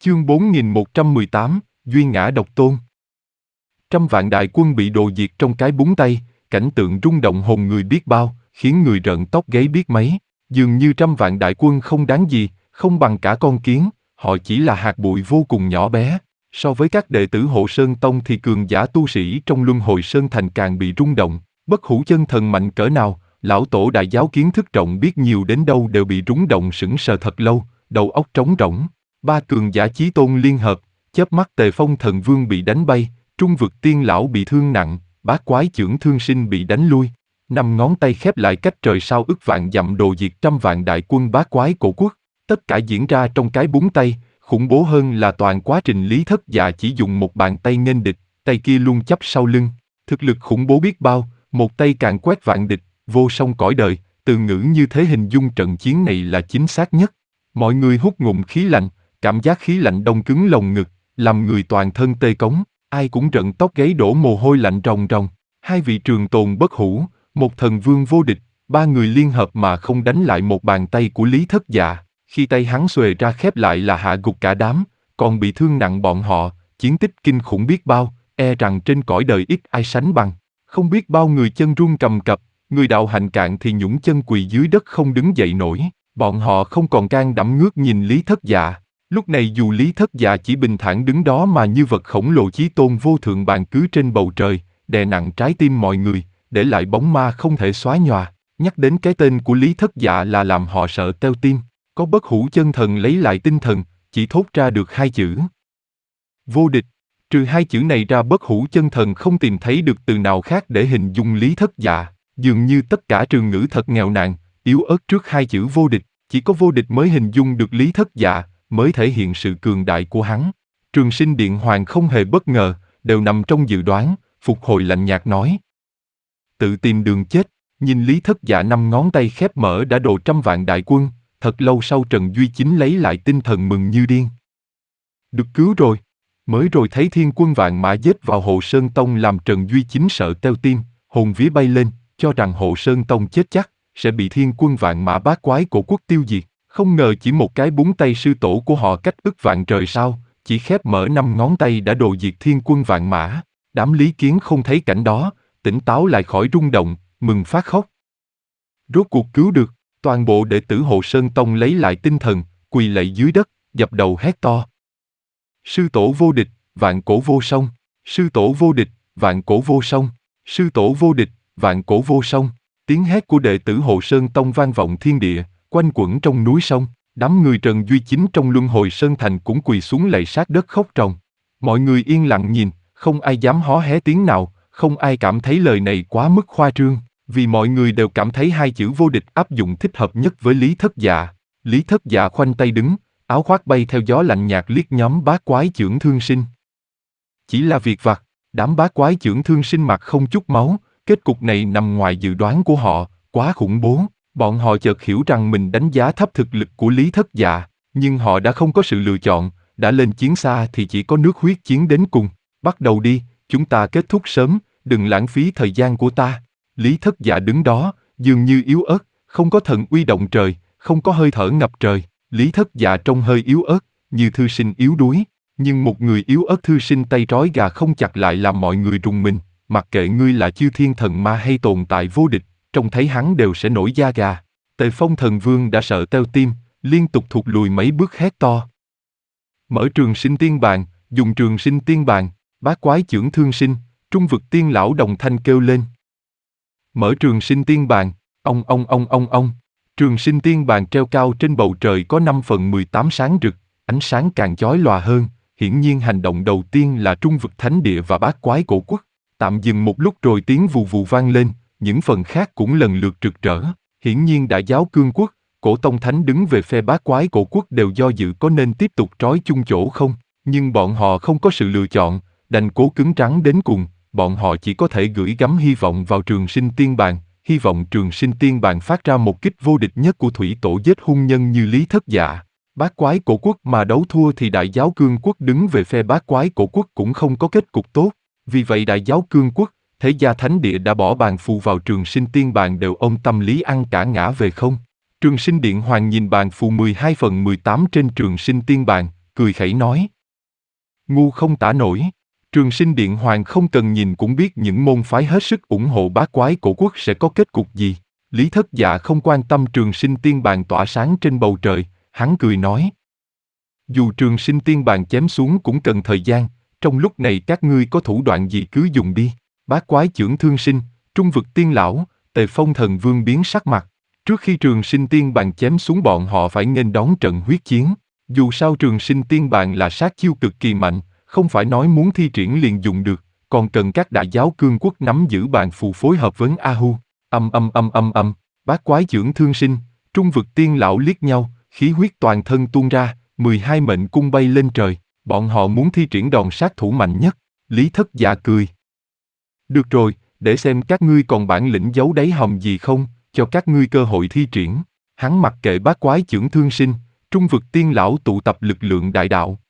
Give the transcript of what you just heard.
Chương 4118, Duy ngã độc tôn. Trăm vạn đại quân bị đồ diệt trong cái búng tay, cảnh tượng rung động hồn người biết bao, khiến người rợn tóc gáy biết mấy. Dường như trăm vạn đại quân không đáng gì, không bằng cả con kiến, họ chỉ là hạt bụi vô cùng nhỏ bé. So với các đệ tử Hộ Sơn Tông thì cường giả tu sĩ trong Luân Hồi Sơn Thành càng bị rung động. Bất hủ chân thần mạnh cỡ nào, lão tổ đại giáo kiến thức rộng biết nhiều đến đâu đều bị rung động sững sờ thật lâu, đầu óc trống rỗng. Ba cường giả chí tôn liên hợp, chớp mắt Tề Phong Thần Vương bị đánh bay, Trung Vực Tiên Lão bị thương nặng, Bát Quái Chưởng Thương Sinh bị đánh lui. Năm ngón tay khép lại cách trời sao ức vạn dặm đồ diệt trăm vạn đại quân Bát Quái Cổ Quốc. Tất cả diễn ra trong cái búng tay, khủng bố hơn là toàn quá trình Lý Thất Dạ chỉ dùng một bàn tay nghênh địch, tay kia luôn chắp sau lưng. Thực lực khủng bố biết bao, một tay càn quét vạn địch, vô song cõi đời, từ ngữ như thế hình dung trận chiến này là chính xác nhất. Mọi người hút ngụm khí lạnh, cảm giác khí lạnh đông cứng lồng ngực, làm người toàn thân tê cống, ai cũng rợn tóc gáy đổ mồ hôi lạnh ròng ròng. Hai vị trường tồn bất hủ, một thần vương vô địch, ba người liên hợp mà không đánh lại một bàn tay của Lý Thất Dạ. Khi tay hắn xuề ra khép lại là hạ gục cả đám, còn bị thương nặng bọn họ, chiến tích kinh khủng biết bao, e rằng trên cõi đời ít ai sánh bằng. Không biết bao người chân run cầm cập, người đạo hành cạn thì nhũng chân quỳ dưới đất không đứng dậy nổi. Bọn họ không còn can đảm ngước nhìn Lý Thất Dạ. Lúc này dù Lý Thất Dạ chỉ bình thản đứng đó mà như vật khổng lồ chí tôn vô thượng bàn cứ trên bầu trời, đè nặng trái tim mọi người, để lại bóng ma không thể xóa nhòa. Nhắc đến cái tên của Lý Thất Dạ là làm họ sợ teo tim. Có bất hủ chân thần lấy lại tinh thần, chỉ thốt ra được hai chữ. Vô địch. Trừ hai chữ này ra bất hủ chân thần không tìm thấy được từ nào khác để hình dung Lý Thất Dạ. Dường như tất cả trường ngữ thật nghèo nàn, yếu ớt trước hai chữ vô địch. Chỉ có vô địch mới hình dung được Lý Thất Dạ, mới thể hiện sự cường đại của hắn. Trường Sinh Điện Hoàng không hề bất ngờ, đều nằm trong dự đoán, phục hồi lạnh nhạt nói. Tự tìm đường chết, nhìn Lý Thất Dạ năm ngón tay khép mở đã độ trăm vạn đại quân, thật lâu sau Trần Duy Chính lấy lại tinh thần mừng như điên. Được cứu rồi, mới rồi thấy thiên quân vạn mã giết vào Hộ Sơn Tông làm Trần Duy Chính sợ teo tim, hồn vía bay lên, cho rằng Hộ Sơn Tông chết chắc, sẽ bị thiên quân vạn mã Bát Quái Cổ Quốc tiêu diệt. Không ngờ chỉ một cái búng tay sư tổ của họ cách ức vạn trời sao, chỉ khép mở năm ngón tay đã đồ diệt thiên quân vạn mã. Đám Lý Kiến không thấy cảnh đó, tỉnh táo lại khỏi rung động, mừng phát khóc. Rốt cuộc cứu được, toàn bộ đệ tử Hộ Sơn Tông lấy lại tinh thần, quỳ lạy dưới đất, dập đầu hét to. Sư tổ vô địch, vạn cổ vô song, sư tổ vô địch, vạn cổ vô song, sư tổ vô địch, vạn cổ vô song. Tiếng hét của đệ tử Hộ Sơn Tông vang vọng thiên địa, quanh quẩn trong núi sông. Đám người Trần Duy Chính trong Luân Hồi Sơn Thành cũng quỳ xuống lạy sát đất khóc ròng. Mọi người yên lặng nhìn, không ai dám hó hé tiếng nào, không ai cảm thấy lời này quá mức khoa trương, vì mọi người đều cảm thấy hai chữ vô địch áp dụng thích hợp nhất với Lý Thất Dạ. Lý Thất Dạ khoanh tay đứng, áo khoác bay theo gió lạnh nhạt liếc nhóm Bát Quái Chưởng Thương Sinh. Chỉ là việc vặt, đám Bát Quái Chưởng Thương Sinh mặt không chút máu, kết cục này nằm ngoài dự đoán của họ, quá khủng bố. Bọn họ chợt hiểu rằng mình đánh giá thấp thực lực của Lý Thất Dạ, nhưng họ đã không có sự lựa chọn, đã lên chiến xa thì chỉ có nước huyết chiến đến cùng. Bắt đầu đi, chúng ta kết thúc sớm, đừng lãng phí thời gian của ta. Lý Thất Dạ đứng đó, dường như yếu ớt, không có thần uy động trời, không có hơi thở ngập trời. Lý Thất Dạ trông hơi yếu ớt, như thư sinh yếu đuối, nhưng một người yếu ớt thư sinh tay trói gà không chặt lại làm mọi người rùng mình. Mặc kệ ngươi là chư thiên thần ma hay tồn tại vô địch, trông thấy hắn đều sẽ nổi da gà. Tề Phong Thần Vương đã sợ teo tim, liên tục thụt lùi mấy bước hét to. Mở Trường Sinh Tiên Bàn, dùng Trường Sinh Tiên Bàn, Bát Quái Chưởng Thương Sinh, Trung Vực Tiên Lão đồng thanh kêu lên. Mở Trường Sinh Tiên Bàn, ông. Trường Sinh Tiên Bàn treo cao trên bầu trời có 5/18 sáng rực, ánh sáng càng chói lòa hơn. Hiển nhiên hành động đầu tiên là Trung Vực Thánh Địa và Bát Quái Cổ Quốc. Tạm dừng một lúc rồi tiếng vù vù vang lên, những phần khác cũng lần lượt rực rỡ. Hiển nhiên Đại Giáo Cương Quốc, Cổ Tông Thánh đứng về phe Bát Quái Cổ Quốc đều do dự có nên tiếp tục trói chung chỗ không, nhưng bọn họ không có sự lựa chọn, đành cố cứng rắn đến cùng. Bọn họ chỉ có thể gửi gắm hy vọng vào Trường Sinh Tiên Bàn, hy vọng Trường Sinh Tiên Bàn phát ra một kích vô địch nhất của thủy tổ giết hung nhân như Lý Thất Dạ. Bát Quái Cổ Quốc mà đấu thua thì Đại Giáo Cương Quốc đứng về phe Bát Quái Cổ Quốc cũng không có kết cục tốt. Vì vậy Đại Giáo Cương Quốc, Thế Gia Thánh Địa đã bỏ bàn phù vào Trường Sinh Tiên Bàn đều ôm tâm lý ăn cả ngã về không. Trường Sinh Điện Hoàng nhìn bàn phù 12/18 trên Trường Sinh Tiên Bàn, cười khẩy nói. Ngu không tả nổi. Trường Sinh Điện Hoàng không cần nhìn cũng biết những môn phái hết sức ủng hộ bát quái cổ quốc sẽ có kết cục gì. Lý Thất Dạ không quan tâm Trường Sinh Tiên Bàn tỏa sáng trên bầu trời, hắn cười nói. Dù Trường Sinh Tiên Bàn chém xuống cũng cần thời gian, trong lúc này các ngươi có thủ đoạn gì cứ dùng đi. Bát quái chưởng thương sinh, trung vực tiên lão, Tề Phong Thần Vương biến sắc mặt. Trước khi Trường Sinh Tiên Bàn chém xuống bọn họ phải nghênh đón trận huyết chiến. Dù sao Trường Sinh Tiên Bàn là sát chiêu cực kỳ mạnh, không phải nói muốn thi triển liền dùng được, còn cần các đại giáo cương quốc nắm giữ bàn phù phối hợp với A-hu. Bát quái chưởng thương sinh, trung vực tiên lão liếc nhau, khí huyết toàn thân tuôn ra, 12 mệnh cung bay lên trời, bọn họ muốn thi triển đòn sát thủ mạnh nhất. Lý Thất Dạ cười. Được rồi, để xem các ngươi còn bản lĩnh giấu đáy hòm gì không, cho các ngươi cơ hội thi triển. Hắn mặc kệ bát quái chưởng thương sinh, trung vực tiên lão tụ tập lực lượng đại đạo,